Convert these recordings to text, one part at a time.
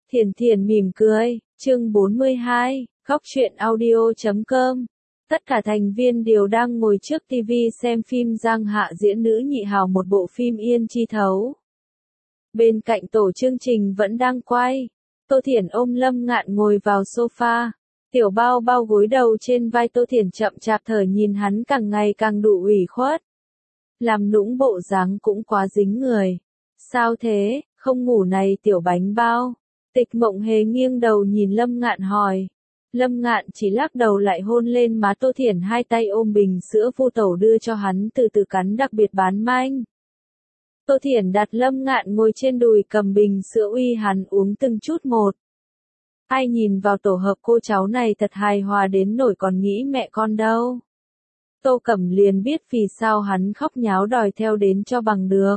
Thiền Thiền mỉm cười, chương 42, góc truyện audio.com. Tất cả thành viên đều đang ngồi trước TV xem phim Giang Hạ diễn nữ nhị hào một bộ phim Yên Chi Thấu. Bên cạnh tổ chương trình vẫn đang quay. Tô Thiển ôm Lâm Ngạn ngồi vào sofa. Tiểu Bao Bao gối đầu trên vai Tô Thiển chậm chạp thở nhìn hắn càng ngày càng đủ ủy khuất. Làm nũng bộ dáng cũng quá dính người. Sao thế, không ngủ này tiểu bánh bao? Tịch Mộng Hề nghiêng đầu nhìn Lâm Ngạn hỏi. Lâm Ngạn chỉ lắc đầu lại hôn lên má Tô Thiển, hai tay ôm bình sữa Vu Tẩu đưa cho hắn từ từ cắn đặc biệt bán manh. Tô Thiển đặt Lâm Ngạn ngồi trên đùi cầm bình sữa uy hắn uống từng chút một. Ai nhìn vào tổ hợp cô cháu này thật hài hòa đến nỗi còn nghĩ mẹ con đâu. Tô Cẩm liền biết vì sao hắn khóc nháo đòi theo đến cho bằng được.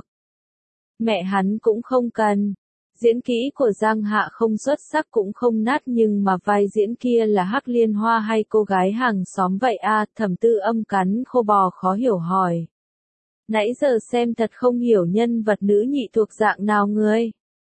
Mẹ hắn cũng không cần. Diễn kỹ của Giang Hạ không xuất sắc cũng không nát, nhưng mà vai diễn kia là Hắc Liên Hoa hay cô gái hàng xóm vậy à? Thẩm Tư Âm cắn khô bò khó hiểu hỏi. Nãy giờ xem thật không hiểu nhân vật nữ nhị thuộc dạng nào người.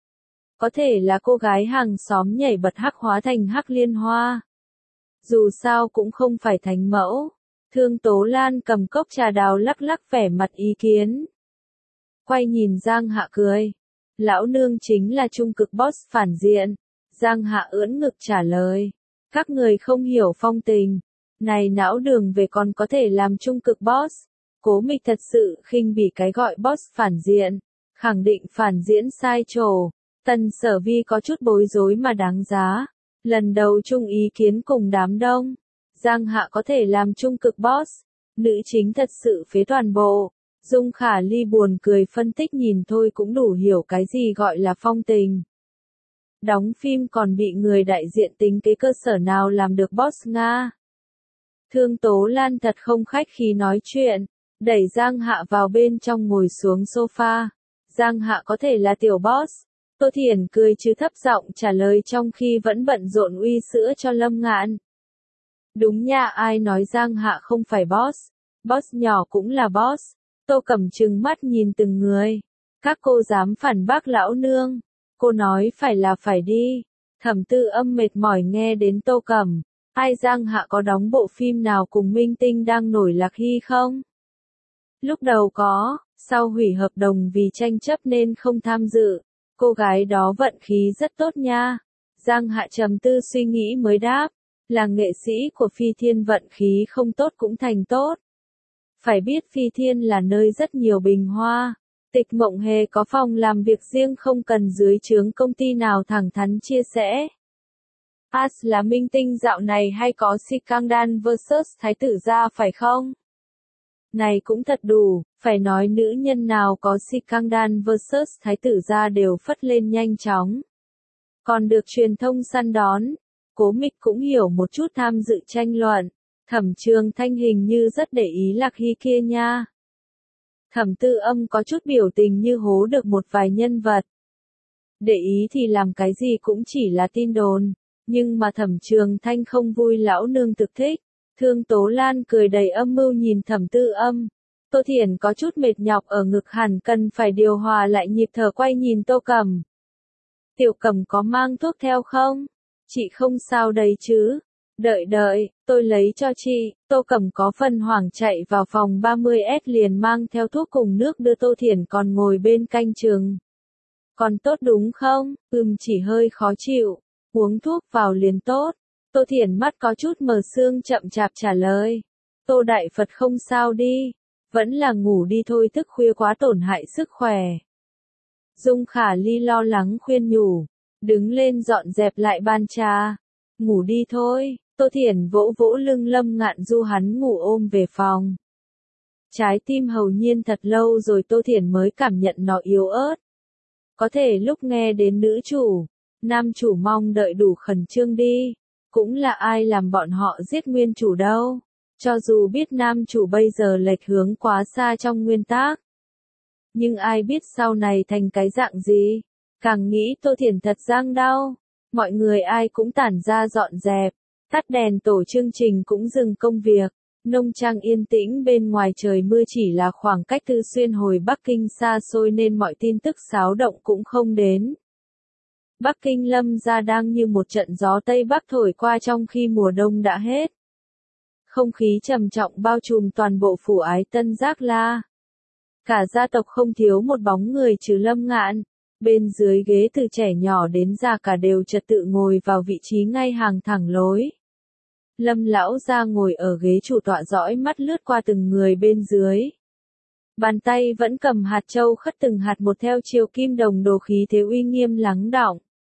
Có thể là cô gái hàng xóm nhảy bật hắc hóa thành Hắc Liên Hoa. Dù sao cũng không phải thánh mẫu. Thương Tố Lan cầm cốc trà đào lắc lắc vẻ mặt ý kiến. Quay nhìn Giang Hạ cười. Lão nương chính là trung cực boss phản diện. Giang Hạ ưỡn ngực trả lời. Các người không hiểu phong tình. Này não đường về còn có thể làm trung cực boss. Cố Mịch thật sự khinh bỉ cái gọi boss phản diện. Khẳng định phản diễn sai trổ. Tần Sở Vi có chút bối rối mà đáng giá. Lần đầu chung ý kiến cùng đám đông. Giang Hạ có thể làm trung cực boss. Nữ chính thật sự phế toàn bộ. Dung Khả Ly buồn cười phân tích nhìn thôi cũng đủ hiểu cái gì gọi là phong tình. Đóng phim còn bị người đại diện tính cái cơ sở nào làm được boss Nga. Thương Tố Lan thật không khách khí nói chuyện, đẩy Giang Hạ vào bên trong ngồi xuống sofa. Giang Hạ có thể là tiểu boss. Tô Thiển cười chứ thấp giọng trả lời trong khi vẫn bận rộn uy sữa cho Lâm Ngạn. Đúng nha, ai nói Giang Hạ không phải boss. Boss nhỏ cũng là boss. Tô Cẩm trừng mắt nhìn từng người. Các cô dám phản bác lão nương. Cô nói phải là phải đi. Thẩm Tư Âm mệt mỏi nghe đến Tô Cẩm. Ai Giang Hạ có đóng bộ phim nào cùng minh tinh đang nổi lạc hy không? Lúc đầu có, sau hủy hợp đồng vì tranh chấp nên không tham dự. Cô gái đó vận khí rất tốt nha. Giang Hạ trầm tư suy nghĩ mới đáp. Là nghệ sĩ của Phi Thiên vận khí không tốt cũng thành tốt. Phải biết Phi Thiên là nơi rất nhiều bình hoa. Tịch Mộng Hề có phòng làm việc riêng không cần dưới trướng công ty nào, thẳng thắn chia sẻ. As là minh tinh dạo này hay có Scandal vs Thái tử gia phải không? Này cũng thật đủ, phải nói nữ nhân nào có Scandal vs Thái tử gia đều phất lên nhanh chóng. Còn được truyền thông săn đón. Cố Mịch cũng hiểu một chút tham dự tranh luận. Thẩm Trường Thanh hình như rất để ý Lạc Hy kia nha. Thẩm Tư Âm có chút biểu tình như hố được một vài nhân vật. Để ý thì làm cái gì cũng chỉ là tin đồn. Nhưng mà Thẩm Trường Thanh không vui lão nương thực thích. Thương Tố Lan cười đầy âm mưu nhìn Thẩm Tư Âm. Tô Thiển có chút mệt nhọc ở ngực hẳn cần phải điều hòa lại nhịp thở, quay nhìn Tô Cẩm. Tiểu Cẩm có mang thuốc theo không? Chị không sao đấy chứ? Đợi, tôi lấy cho chị. Tô Cẩm có phần hoảng chạy vào phòng 30S liền mang theo thuốc cùng nước đưa Tô Thiển còn ngồi bên canh chừng. Còn tốt đúng không? Chỉ hơi khó chịu. Uống thuốc vào liền tốt. Tô Thiển mắt có chút mờ sương chậm chạp trả lời. Tô Đại Phật không sao đi. Vẫn là ngủ đi thôi, thức khuya quá tổn hại sức khỏe. Dung Khả Ly lo lắng khuyên nhủ. Đứng lên dọn dẹp lại bàn trà. Ngủ đi thôi. Tô Thiển vỗ vỗ lưng Lâm Ngạn du hắn ngủ ôm về phòng. Trái tim hầu nhiên thật lâu rồi Tô Thiển mới cảm nhận nó yếu ớt. Có thể lúc nghe đến nữ chủ, nam chủ mong đợi đủ khẩn trương đi. Cũng là ai làm bọn họ giết nguyên chủ đâu. Cho dù biết nam chủ bây giờ lệch hướng quá xa trong nguyên tác. Nhưng ai biết sau này thành cái dạng gì. Càng nghĩ Tô Thiển thật giang đau. Mọi người ai cũng tản ra dọn dẹp. Tắt đèn, tổ chương trình cũng dừng công việc. Nông trang yên tĩnh, bên ngoài trời mưa, chỉ là khoảng cách Thư Xuyên hồi Bắc Kinh xa xôi nên mọi tin tức xáo động cũng không đến. Bắc Kinh Lâm gia đang như một trận gió Tây Bắc thổi qua trong khi mùa đông đã hết. Không khí trầm trọng bao trùm toàn bộ phủ Ái Tân Giác La. Cả gia tộc không thiếu một bóng người trừ Lâm Ngạn. Bên dưới ghế từ trẻ nhỏ đến già cả đều trật tự ngồi vào vị trí ngay hàng thẳng lối. Lâm lão gia ngồi ở ghế chủ tọa dõi mắt lướt qua từng người bên dưới. Bàn tay vẫn cầm hạt châu khất từng hạt một theo chiều kim đồng đồ khí thế uy nghiêm lắng đọng.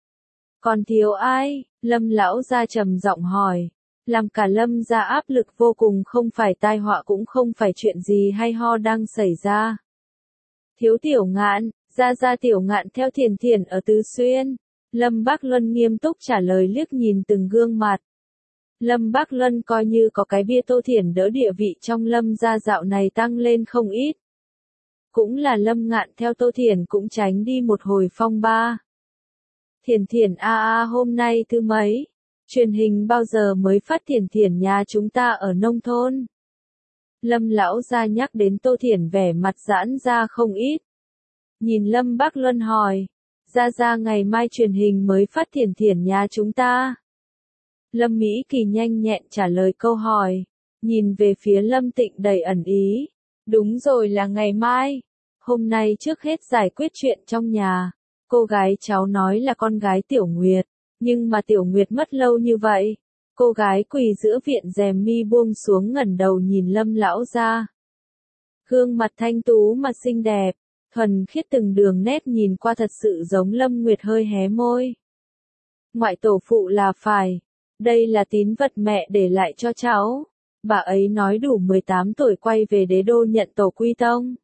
Còn thiếu ai? Lâm lão gia trầm giọng hỏi. Làm cả Lâm gia áp lực vô cùng, không phải tai họa cũng không phải chuyện gì hay ho đang xảy ra. Thiếu Tiểu Ngạn, gia Tiểu Ngạn theo Thiền Thiền ở Tứ Xuyên. Lâm Bác Luân nghiêm túc trả lời liếc nhìn từng gương mặt. Lâm Bác Luân coi như có cái bia Tô Thiển đỡ địa vị trong Lâm gia dạo này tăng lên không ít. Cũng là Lâm Ngạn theo Tô Thiển cũng tránh đi một hồi phong ba. Thiển Thiển hôm nay thứ mấy? Truyền hình bao giờ mới phát Thiển Thiển nhà chúng ta ở nông thôn? Lâm lão gia nhắc đến Tô Thiển vẻ mặt giãn ra không ít. Nhìn Lâm Bác Luân hỏi. Gia ngày mai truyền hình mới phát Thiển Thiển nhà chúng ta. Lâm Mỹ Kỳ nhanh nhẹn trả lời câu hỏi. Nhìn về phía Lâm Tịnh đầy ẩn ý. Đúng rồi, là ngày mai. Hôm nay trước hết giải quyết chuyện trong nhà. Cô gái cháu nói là con gái Tiểu Nguyệt. Nhưng mà Tiểu Nguyệt mất lâu như vậy. Cô gái quỳ giữa viện rèm mi buông xuống ngẩng đầu nhìn Lâm lão gia. Gương mặt thanh tú mà xinh đẹp, thuần khiết từng đường nét nhìn qua thật sự giống Lâm Nguyệt hơi hé môi. Ngoại tổ phụ là phải. Đây là tín vật mẹ để lại cho cháu. Bà ấy nói đủ 18 tuổi quay về đế đô nhận tổ quy tông.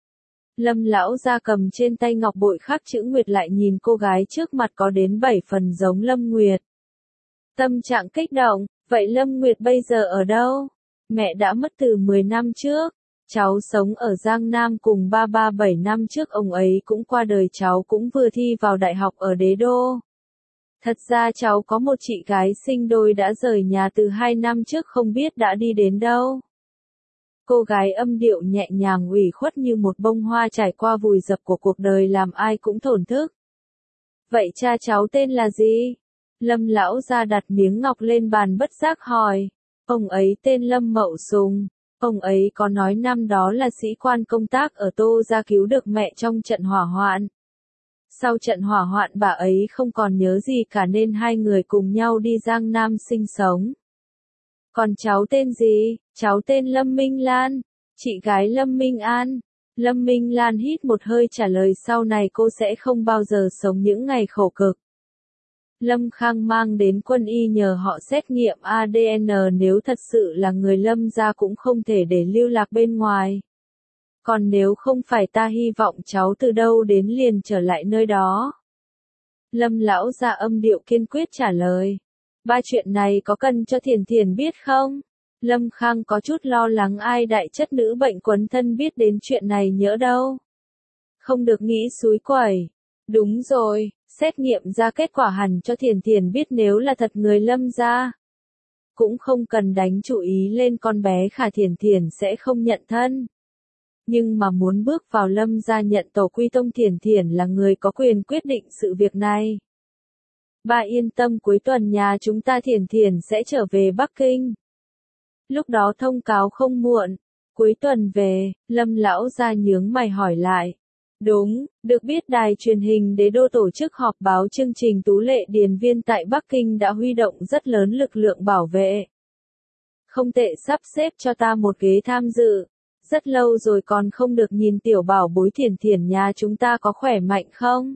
Lâm lão gia cầm trên tay ngọc bội khắc chữ Nguyệt lại nhìn cô gái trước mặt có đến 7 phần giống Lâm Nguyệt. Tâm trạng kích động, vậy Lâm Nguyệt bây giờ ở đâu? Mẹ đã mất từ 10 năm trước. Cháu sống ở Giang Nam cùng ba 7 năm trước ông ấy cũng qua đời, cháu cũng vừa thi vào đại học ở đế đô. Thật ra cháu có một chị gái sinh đôi đã rời nhà từ 2 năm trước, không biết đã đi đến đâu. Cô gái âm điệu nhẹ nhàng ủy khuất như một bông hoa trải qua vùi dập của cuộc đời làm ai cũng thổn thức. Vậy cha cháu tên là gì? Lâm lão gia đặt miếng ngọc lên bàn bất giác hỏi. Ông ấy tên Lâm Mậu Sùng. Ông ấy có nói năm đó là sĩ quan công tác ở Tô gia cứu được mẹ trong trận hỏa hoạn. Sau trận hỏa hoạn bà ấy không còn nhớ gì cả nên hai người cùng nhau đi Giang Nam sinh sống. Còn cháu tên gì? Cháu tên Lâm Minh Lan. Chị gái Lâm Minh An. Lâm Minh Lan hít một hơi trả lời, sau này cô sẽ không bao giờ sống những ngày khổ cực. Lâm Khang mang đến quân y nhờ họ xét nghiệm ADN, nếu thật sự là người Lâm gia cũng không thể để lưu lạc bên ngoài. Còn nếu không phải ta hy vọng cháu từ đâu đến liền trở lại nơi đó. Lâm lão gia âm điệu kiên quyết trả lời. Ba chuyện này có cần cho Thiền Thiền biết không? Lâm Khang có chút lo lắng ai đại chất nữ bệnh quấn thân biết đến chuyện này nhỡ đâu. Không được nghĩ xúi quẩy. Đúng rồi, xét nghiệm ra kết quả hẳn cho Thiền Thiền biết nếu là thật người Lâm gia. Cũng không cần đánh chú ý lên con bé khả, Thiền Thiền sẽ không nhận thân. Nhưng mà muốn bước vào Lâm gia nhận tổ quy tông, Thiền Thiền là người có quyền quyết định sự việc này. Ba yên tâm, cuối tuần nhà chúng ta Thiền Thiền sẽ trở về Bắc Kinh. Lúc đó thông cáo không muộn. Cuối tuần về, Lâm lão gia nhướng mày hỏi lại. Đúng, được biết đài truyền hình đế đô tổ chức họp báo chương trình Tú lệ điền viên tại Bắc Kinh đã huy động rất lớn lực lượng bảo vệ. Không tệ, sắp xếp cho ta một ghế tham dự. Rất lâu rồi còn không được nhìn tiểu bảo bối Thiền Thiền nhà chúng ta có khỏe mạnh không?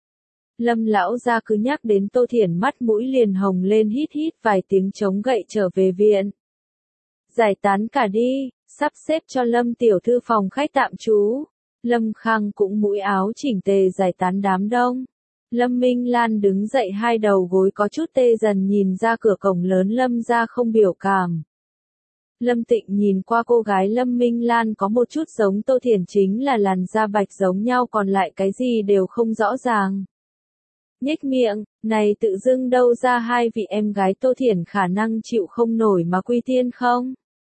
Lâm lão gia cứ nhắc đến Tô Thiển mắt mũi liền hồng lên, hít hít vài tiếng chống gậy trở về viện. Giải tán cả đi, sắp xếp cho Lâm tiểu thư phòng khách tạm trú. Lâm Khang cũng mũi áo chỉnh tề giải tán đám đông. Lâm Minh Lan đứng dậy, hai đầu gối có chút tê dần nhìn ra cửa cổng lớn Lâm gia không biểu cảm. Lâm Tịnh nhìn qua cô gái Lâm Minh Lan có một chút giống Tô Thiển, chính là làn da bạch giống nhau, còn lại cái gì đều không rõ ràng. Nhếch miệng, này tự dưng đâu ra hai vị em gái Tô Thiển khả năng chịu không nổi mà quy tiên không?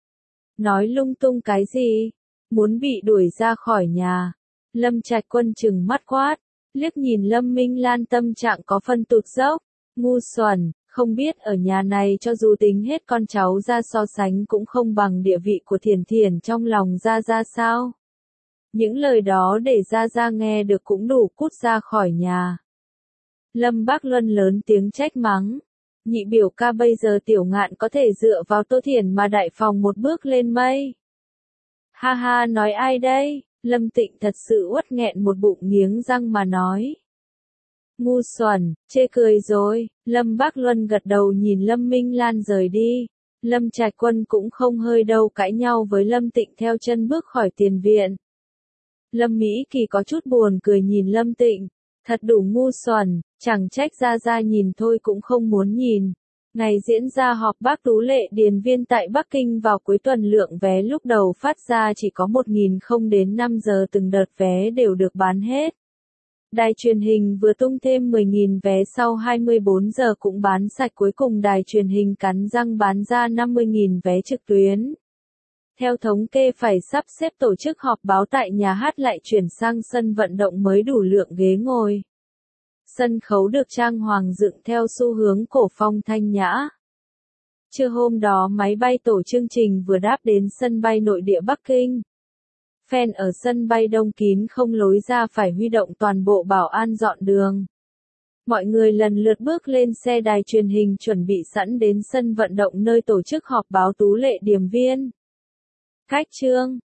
Nói lung tung cái gì? Muốn bị đuổi ra khỏi nhà. Lâm Trạch Quân trừng mắt quát. Liếc nhìn Lâm Minh Lan tâm trạng có phân tụt dốc. Ngu xuẩn, không biết ở nhà này cho dù tính hết con cháu ra so sánh cũng không bằng địa vị của Thiển Thiển trong lòng Gia Gia sao. Những lời đó để Gia Gia nghe được cũng đủ cút ra khỏi nhà. Lâm Bác Luân lớn tiếng trách mắng. Nhị biểu ca bây giờ Tiểu Ngạn có thể dựa vào Tô Thiển mà đại phòng một bước lên mây. Ha ha, nói ai đây? Lâm Tịnh thật sự uất nghẹn một bụng nghiến răng mà nói. Ngu xuẩn, chê cười rồi. Lâm Bác Luân gật đầu nhìn Lâm Minh Lan rời đi. Lâm Trạch Quân cũng không hơi đâu cãi nhau với Lâm Tịnh theo chân bước khỏi tiền viện. Lâm Mỹ Kỳ có chút buồn cười nhìn Lâm Tịnh. Thật đủ ngu xuẩn, chẳng trách Gia Gia nhìn thôi cũng không muốn nhìn. Ngày diễn ra họp bác Tú Lệ Điền Viên tại Bắc Kinh vào cuối tuần lượng vé lúc đầu phát ra chỉ có 1.000 không đến 5 giờ từng đợt vé đều được bán hết. Đài truyền hình vừa tung thêm 10.000 vé sau 24 giờ cũng bán sạch, cuối cùng đài truyền hình cắn răng bán ra 50.000 vé trực tuyến. Theo thống kê phải sắp xếp tổ chức họp báo tại nhà hát lại chuyển sang sân vận động mới đủ lượng ghế ngồi. Sân khấu được trang hoàng dựng theo xu hướng cổ phong thanh nhã. Trưa hôm đó máy bay tổ chương trình vừa đáp đến sân bay nội địa Bắc Kinh. Fan ở sân bay đông kín không lối ra phải huy động toàn bộ bảo an dọn đường. Mọi người lần lượt bước lên xe đài truyền hình chuẩn bị sẵn đến sân vận động nơi tổ chức họp báo Tú Lệ Điềm Viên. Cách chương